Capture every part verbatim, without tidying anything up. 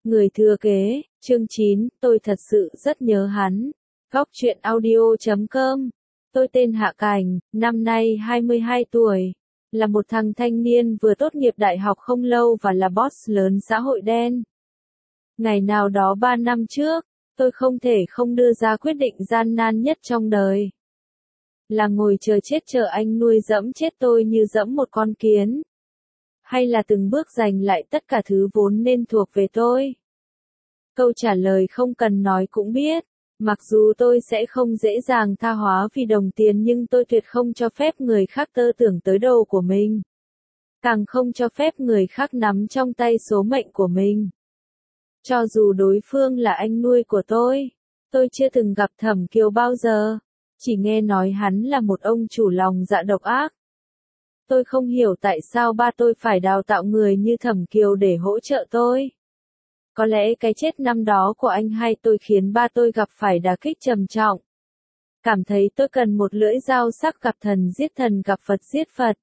Người thừa kế, chương chín, tôi thật sự rất nhớ hắn. Góc truyện audio chấm com. Tôi tên Hạ Cảnh, năm nay hai mươi hai tuổi, là một thằng thanh niên vừa tốt nghiệp đại học không lâu và là boss lớn xã hội đen. Ngày nào đó ba năm trước, tôi không thể không đưa ra quyết định gian nan nhất trong đời. Là ngồi chờ chết chờ anh nuôi dẫm chết tôi như dẫm một con kiến. Hay là từng bước giành lại tất cả thứ vốn nên thuộc về tôi? Câu trả lời không cần nói cũng biết. Mặc dù tôi sẽ không dễ dàng tha hóa vì đồng tiền nhưng tôi tuyệt không cho phép người khác tơ tưởng tới đồ của mình. Càng không cho phép người khác nắm trong tay số mệnh của mình. Cho dù đối phương là anh nuôi của tôi, tôi chưa từng gặp Thẩm Kiều bao giờ. Chỉ nghe nói hắn là một ông chủ lòng dạ độc ác. Tôi không hiểu tại sao ba tôi phải đào tạo người như Thẩm Kiều để hỗ trợ tôi. Có lẽ cái chết năm đó của anh hai tôi khiến ba tôi gặp phải đả kích trầm trọng. Cảm thấy tôi cần một lưỡi dao sắc gặp thần giết thần gặp Phật giết Phật.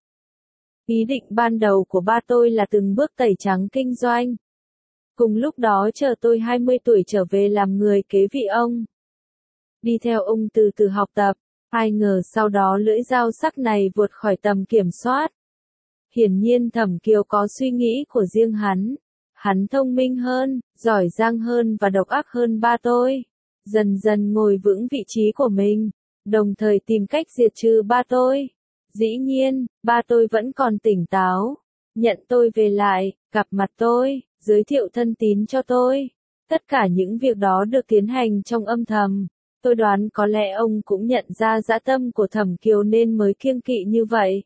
Ý định ban đầu của ba tôi là từng bước tẩy trắng kinh doanh. Cùng lúc đó chờ tôi hai mươi tuổi trở về làm người kế vị ông. Đi theo ông từ từ học tập, ai ngờ sau đó lưỡi dao sắc này vượt khỏi tầm kiểm soát. Hiển nhiên Thẩm Kiều có suy nghĩ của riêng hắn. Hắn thông minh hơn, giỏi giang hơn và độc ác hơn ba tôi. Dần dần ngồi vững vị trí của mình, đồng thời tìm cách diệt trừ ba tôi. Dĩ nhiên, ba tôi vẫn còn tỉnh táo. Nhận tôi về lại, gặp mặt tôi, giới thiệu thân tín cho tôi. Tất cả những việc đó được tiến hành trong âm thầm. Tôi đoán có lẽ ông cũng nhận ra dã tâm của Thẩm Kiều nên mới kiêng kỵ như vậy.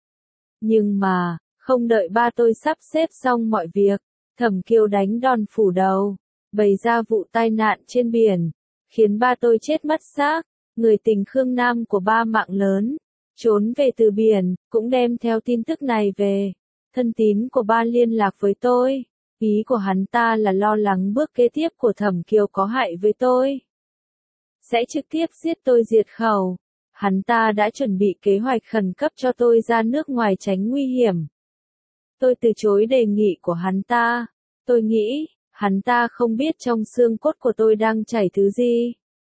Nhưng mà, không đợi ba tôi sắp xếp xong mọi việc, Thẩm Kiều đánh đòn phủ đầu, bày ra vụ tai nạn trên biển, khiến ba tôi chết mất xác. Người tình Khương Nam của ba mạng lớn, trốn về từ biển, cũng đem theo tin tức này về. Thân tín của ba liên lạc với tôi, ý của hắn ta là lo lắng bước kế tiếp của Thẩm Kiều có hại với tôi. Sẽ trực tiếp giết tôi diệt khẩu. Hắn ta đã chuẩn bị kế hoạch khẩn cấp cho tôi ra nước ngoài tránh nguy hiểm. Tôi từ chối đề nghị của hắn ta. Tôi nghĩ, hắn ta không biết trong xương cốt của tôi đang chảy thứ gì.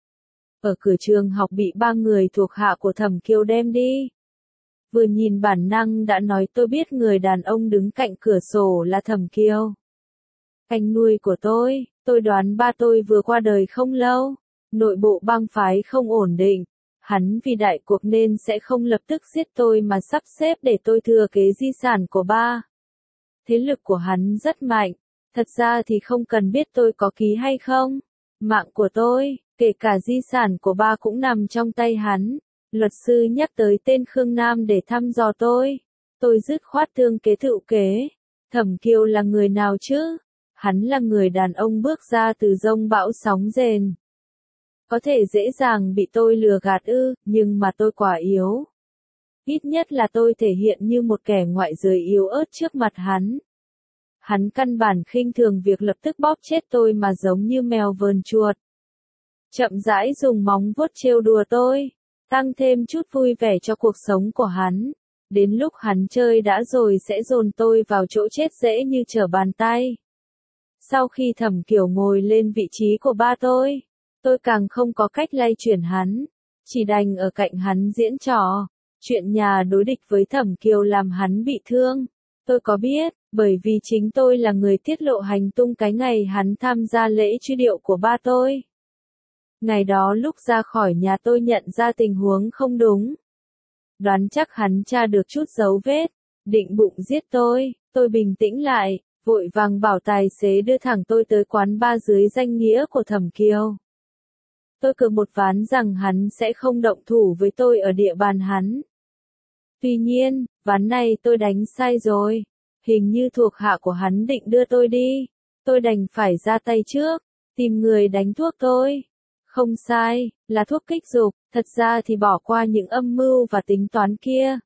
Ở cửa trường học bị ba người thuộc hạ của Thẩm Kiều đem đi. Vừa nhìn bản năng đã nói tôi biết người đàn ông đứng cạnh cửa sổ là Thẩm Kiều. Anh nuôi của tôi, tôi đoán ba tôi vừa qua đời không lâu. Nội bộ bang phái không ổn định. Hắn vì đại cuộc nên sẽ không lập tức giết tôi mà sắp xếp để tôi thừa kế di sản của ba. Thế lực của hắn rất mạnh. Thật ra thì không cần biết tôi có ký hay không. Mạng của tôi, kể cả di sản của ba cũng nằm trong tay hắn. Luật sư nhắc tới tên Khương Nam để thăm dò tôi. Tôi dứt khoát thương kế thự kế. Thẩm Kiều là người nào chứ? Hắn là người đàn ông bước ra từ dông bão sóng rền. Có thể dễ dàng bị tôi lừa gạt ư, nhưng mà tôi quá yếu. Ít nhất là tôi thể hiện như một kẻ ngoại giới yếu ớt trước mặt hắn. Hắn căn bản khinh thường việc lập tức bóp chết tôi mà giống như mèo vờn chuột. Chậm rãi dùng móng vuốt trêu đùa tôi, tăng thêm chút vui vẻ cho cuộc sống của hắn. Đến lúc hắn chơi đã rồi sẽ dồn tôi vào chỗ chết dễ như trở bàn tay. Sau khi Thẩm Kiều ngồi lên vị trí của ba tôi, tôi càng không có cách lay chuyển hắn, chỉ đành ở cạnh hắn diễn trò. Chuyện nhà đối địch với Thẩm Kiều làm hắn bị thương. Tôi có biết, bởi vì chính tôi là người tiết lộ hành tung cái ngày hắn tham gia lễ truy điệu của ba tôi. Ngày đó lúc ra khỏi nhà tôi nhận ra tình huống không đúng. Đoán chắc hắn tra được chút dấu vết, định bụng giết tôi. Tôi bình tĩnh lại, vội vàng bảo tài xế đưa thẳng tôi tới quán bar dưới danh nghĩa của Thẩm Kiều. Tôi cược một ván rằng hắn sẽ không động thủ với tôi ở địa bàn hắn. Tuy nhiên, ván này tôi đánh sai rồi. Hình như thuộc hạ của hắn định đưa tôi đi. Tôi đành phải ra tay trước, tìm người đánh thuốc tôi. Không sai, là thuốc kích dục, thật ra thì bỏ qua những âm mưu và tính toán kia.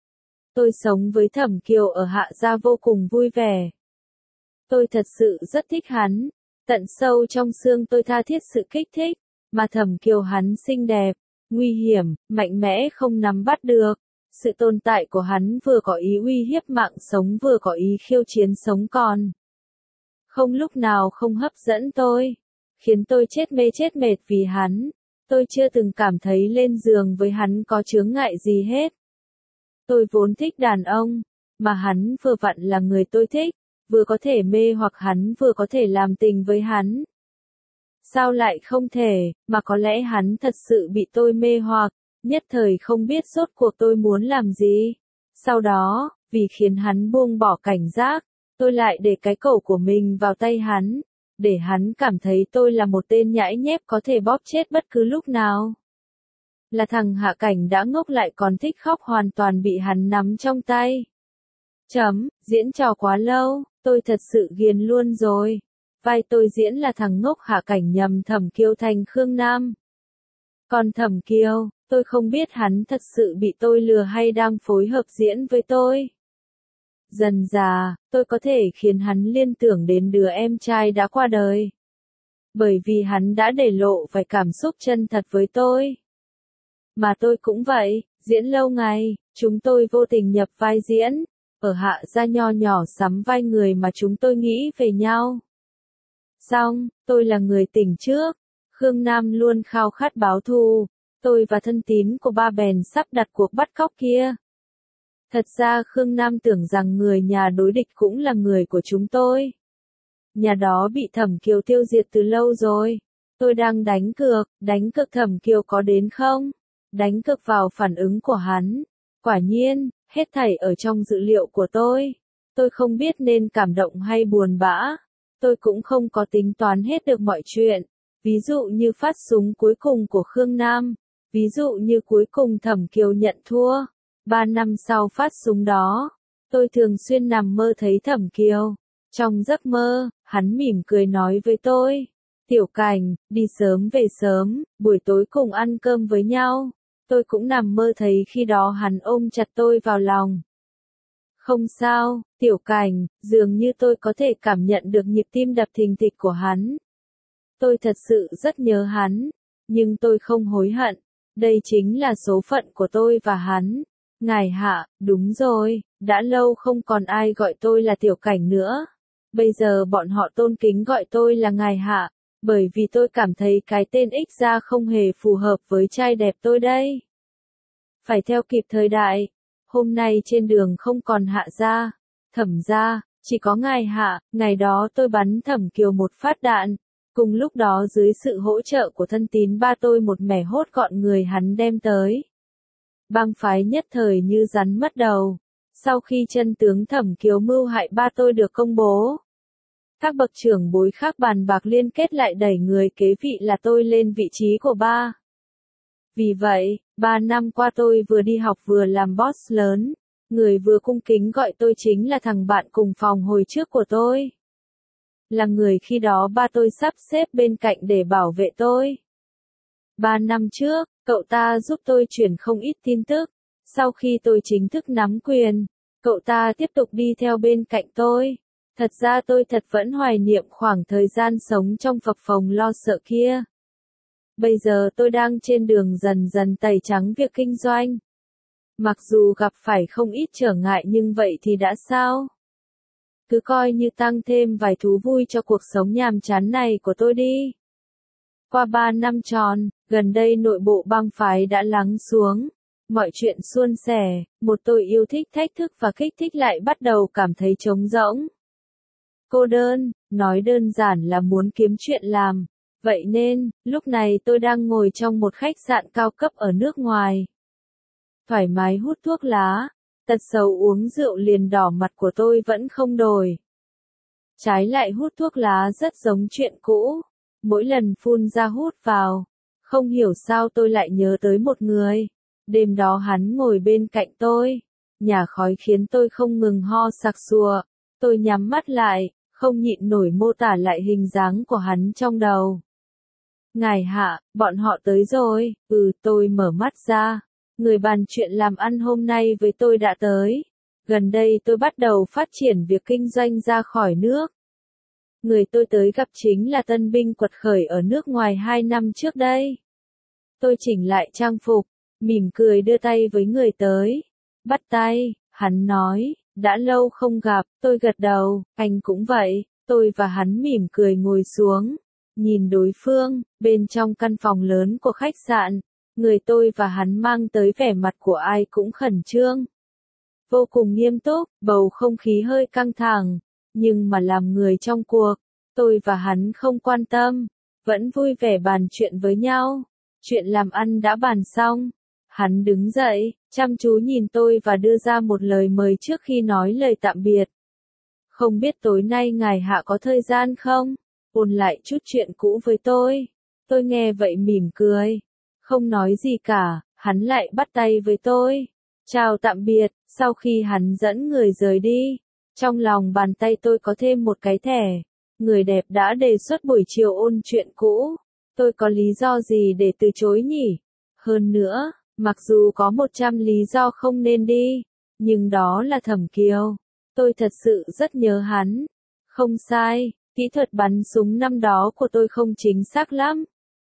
Tôi sống với Thẩm Kiều ở Hạ Gia vô cùng vui vẻ. Tôi thật sự rất thích hắn. Tận sâu trong xương tôi tha thiết sự kích thích. Mà Thẩm Kiều hắn xinh đẹp, nguy hiểm, mạnh mẽ không nắm bắt được. Sự tồn tại của hắn vừa có ý uy hiếp mạng sống vừa có ý khiêu chiến sống còn. không lúc nào không hấp dẫn tôi, khiến tôi chết mê chết mệt vì hắn. Tôi chưa từng cảm thấy lên giường với hắn có chướng ngại gì hết. Tôi vốn thích đàn ông, mà hắn vừa vặn là người tôi thích, vừa có thể mê hoặc hắn vừa có thể làm tình với hắn. Sao lại không thể, mà có lẽ hắn thật sự bị tôi mê hoặc, nhất thời không biết rốt cuộc tôi muốn làm gì. Sau đó, vì khiến hắn buông bỏ cảnh giác, tôi lại để cái cổ của mình vào tay hắn, để hắn cảm thấy tôi là một tên nhãi nhép có thể bóp chết bất cứ lúc nào. Là thằng Hạ Cảnh đã ngốc lại còn thích khóc hoàn toàn bị hắn nắm trong tay. Chấm, diễn trò quá lâu, tôi thật sự ghiền luôn rồi. Vai tôi diễn là thằng ngốc Hạ Cảnh nhầm Thẩm Kiều thành Khương Nam. Còn Thẩm Kiều, tôi không biết hắn thật sự bị tôi lừa hay đang phối hợp diễn với tôi. Dần dà, tôi có thể khiến hắn liên tưởng đến đứa em trai đã qua đời. Bởi vì hắn đã để lộ vài cảm xúc chân thật với tôi. Mà tôi cũng vậy, diễn lâu ngày, chúng tôi vô tình nhập vai diễn, ở Hạ gia nho nhỏ sắm vai người mà chúng tôi nghĩ về nhau. Xong, tôi là người tỉnh trước, Khương Nam luôn khao khát báo thù, tôi và thân tín của ba bèn sắp đặt cuộc bắt cóc kia. Thật ra Khương Nam tưởng rằng người nhà đối địch cũng là người của chúng tôi. Nhà đó bị Thẩm Kiều tiêu diệt từ lâu rồi. Tôi đang đánh cược, đánh cược Thẩm Kiều có đến không? Đánh cược vào phản ứng của hắn. Quả nhiên, hết thảy ở trong dữ liệu của tôi. Tôi không biết nên cảm động hay buồn bã. Tôi cũng không có tính toán hết được mọi chuyện. Ví dụ như phát súng cuối cùng của Khương Nam. Ví dụ như cuối cùng Thẩm Kiều nhận thua. Ba năm sau phát súng đó, tôi thường xuyên nằm mơ thấy Thẩm Kiều. Trong giấc mơ, hắn mỉm cười nói với tôi, Tiểu Cảnh, đi sớm về sớm, buổi tối cùng ăn cơm với nhau. Tôi cũng nằm mơ thấy khi đó hắn ôm chặt tôi vào lòng. Không sao, Tiểu Cảnh, dường như tôi có thể cảm nhận được nhịp tim đập thình thịch của hắn. Tôi thật sự rất nhớ hắn, nhưng tôi không hối hận. Đây chính là số phận của tôi và hắn. Ngài Hạ, đúng rồi, đã lâu không còn ai gọi tôi là Tiểu Cảnh nữa. Bây giờ bọn họ tôn kính gọi tôi là Ngài Hạ, bởi vì tôi cảm thấy cái tên Ích Gia không hề phù hợp với trai đẹp tôi đây. Phải theo kịp thời đại, hôm nay trên đường không còn Hạ Gia, Thẩm Gia, chỉ có Ngài Hạ. Ngày đó tôi bắn Thẩm Kiều một phát đạn, cùng lúc đó dưới sự hỗ trợ của thân tín ba tôi một mẻ hốt gọn người hắn đem tới. Bang phái nhất thời như rắn mất đầu. Sau khi chân tướng Thẩm Kiều mưu hại ba tôi được công bố, các bậc trưởng bối khác bàn bạc liên kết lại đẩy người kế vị là tôi lên vị trí của ba. Vì vậy, ba năm qua tôi vừa đi học vừa làm boss lớn, người vừa cung kính gọi tôi chính là thằng bạn cùng phòng hồi trước của tôi. Là người khi đó ba tôi sắp xếp bên cạnh để bảo vệ tôi. Ba năm trước, cậu ta giúp tôi chuyển không ít tin tức. Sau khi tôi chính thức nắm quyền, cậu ta tiếp tục đi theo bên cạnh tôi. Thật ra tôi thật vẫn hoài niệm khoảng thời gian sống trong phập phồng lo sợ kia. Bây giờ tôi đang trên đường dần dần tẩy trắng việc kinh doanh. Mặc dù gặp phải không ít trở ngại nhưng vậy thì đã sao? Cứ coi như tăng thêm vài thú vui cho cuộc sống nhàm chán này của tôi đi. Qua ba năm tròn, gần đây nội bộ bang phái đã lắng xuống. Mọi chuyện suôn sẻ, một tôi yêu thích thách thức và kích thích lại bắt đầu cảm thấy trống rỗng. Cô đơn, nói đơn giản là muốn kiếm chuyện làm. Vậy nên, lúc này tôi đang ngồi trong một khách sạn cao cấp ở nước ngoài. Thoải mái hút thuốc lá, tật xấu uống rượu liền đỏ mặt của tôi vẫn không đổi. Trái lại hút thuốc lá rất giống chuyện cũ. Mỗi lần phun ra hút vào, không hiểu sao tôi lại nhớ tới một người. Đêm đó hắn ngồi bên cạnh tôi, nhả khói khiến tôi không ngừng ho sặc sụa. Tôi nhắm mắt lại, không nhịn nổi mô tả lại hình dáng của hắn trong đầu. Ngài Hạ, bọn họ tới rồi. Ừ, tôi mở mắt ra. Người bàn chuyện làm ăn hôm nay với tôi đã tới. Gần đây tôi bắt đầu phát triển việc kinh doanh ra khỏi nước. Người tôi tới gặp chính là tân binh quật khởi ở nước ngoài hai năm trước đây. Tôi chỉnh lại trang phục, mỉm cười đưa tay với người tới. Bắt tay, hắn nói, đã lâu không gặp, tôi gật đầu, anh cũng vậy. Tôi và hắn mỉm cười ngồi xuống, nhìn đối phương, bên trong căn phòng lớn của khách sạn, người tôi và hắn mang tới vẻ mặt của ai cũng khẩn trương. Vô cùng nghiêm túc, bầu không khí hơi căng thẳng, nhưng mà làm người trong cuộc, tôi và hắn không quan tâm, vẫn vui vẻ bàn chuyện với nhau. Chuyện làm ăn đã bàn xong. Hắn đứng dậy, chăm chú nhìn tôi và đưa ra một lời mời trước khi nói lời tạm biệt. Không biết tối nay ngài Hạ có thời gian không? Ôn lại chút chuyện cũ với tôi. Tôi nghe vậy mỉm cười. Không nói gì cả, hắn lại bắt tay với tôi. Chào tạm biệt, sau khi hắn dẫn người rời đi. Trong lòng bàn tay tôi có thêm một cái thẻ. Người đẹp đã đề xuất buổi chiều ôn chuyện cũ. Tôi có lý do gì để từ chối nhỉ? Hơn nữa, mặc dù có một trăm lý do không nên đi, nhưng đó là Thẩm Kiều. Tôi thật sự rất nhớ hắn. Không sai, kỹ thuật bắn súng năm đó của tôi không chính xác lắm.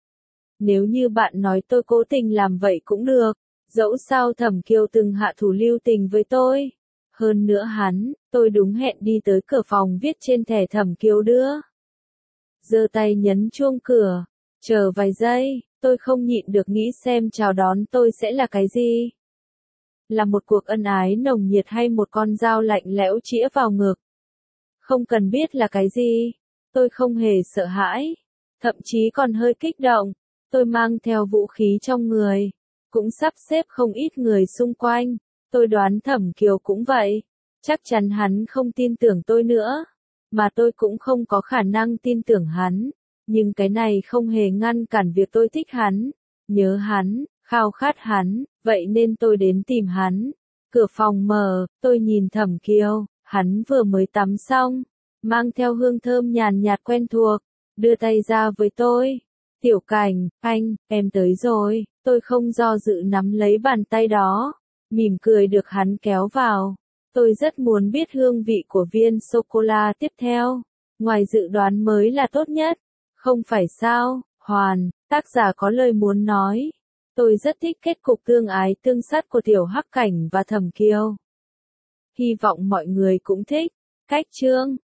Nếu như bạn nói tôi cố tình làm vậy cũng được, dẫu sao Thẩm Kiều từng hạ thủ lưu tình với tôi. Hơn nữa hắn, tôi đúng hẹn đi tới cửa phòng viết trên thẻ Thẩm Kiều đưa. Giơ tay nhấn chuông cửa, chờ vài giây, tôi không nhịn được nghĩ xem chào đón tôi sẽ là cái gì. Là một cuộc ân ái nồng nhiệt hay một con dao lạnh lẽo chĩa vào ngực. Không cần biết là cái gì, tôi không hề sợ hãi, thậm chí còn hơi kích động. Tôi mang theo vũ khí trong người, cũng sắp xếp không ít người xung quanh. Tôi đoán Thẩm Kiều cũng vậy, chắc chắn hắn không tin tưởng tôi nữa, mà tôi cũng không có khả năng tin tưởng hắn. Nhưng cái này không hề ngăn cản việc tôi thích hắn, nhớ hắn, khao khát hắn, vậy nên tôi đến tìm hắn. Cửa phòng mở, tôi nhìn Thẩm Kiều, hắn vừa mới tắm xong, mang theo hương thơm nhàn nhạt quen thuộc, đưa tay ra với tôi. Tiểu Cảnh, anh, em tới rồi, tôi không do dự nắm lấy bàn tay đó, mỉm cười được hắn kéo vào. Tôi rất muốn biết hương vị của viên sô-cô-la tiếp theo, ngoài dự đoán mới là tốt nhất. Không phải sao, Hoàn, tác giả có lời muốn nói. Tôi rất thích kết cục tương ái tương sát của Tiểu Hắc Cảnh và Thẩm Kiều. Hy vọng mọi người cũng thích. Cách chương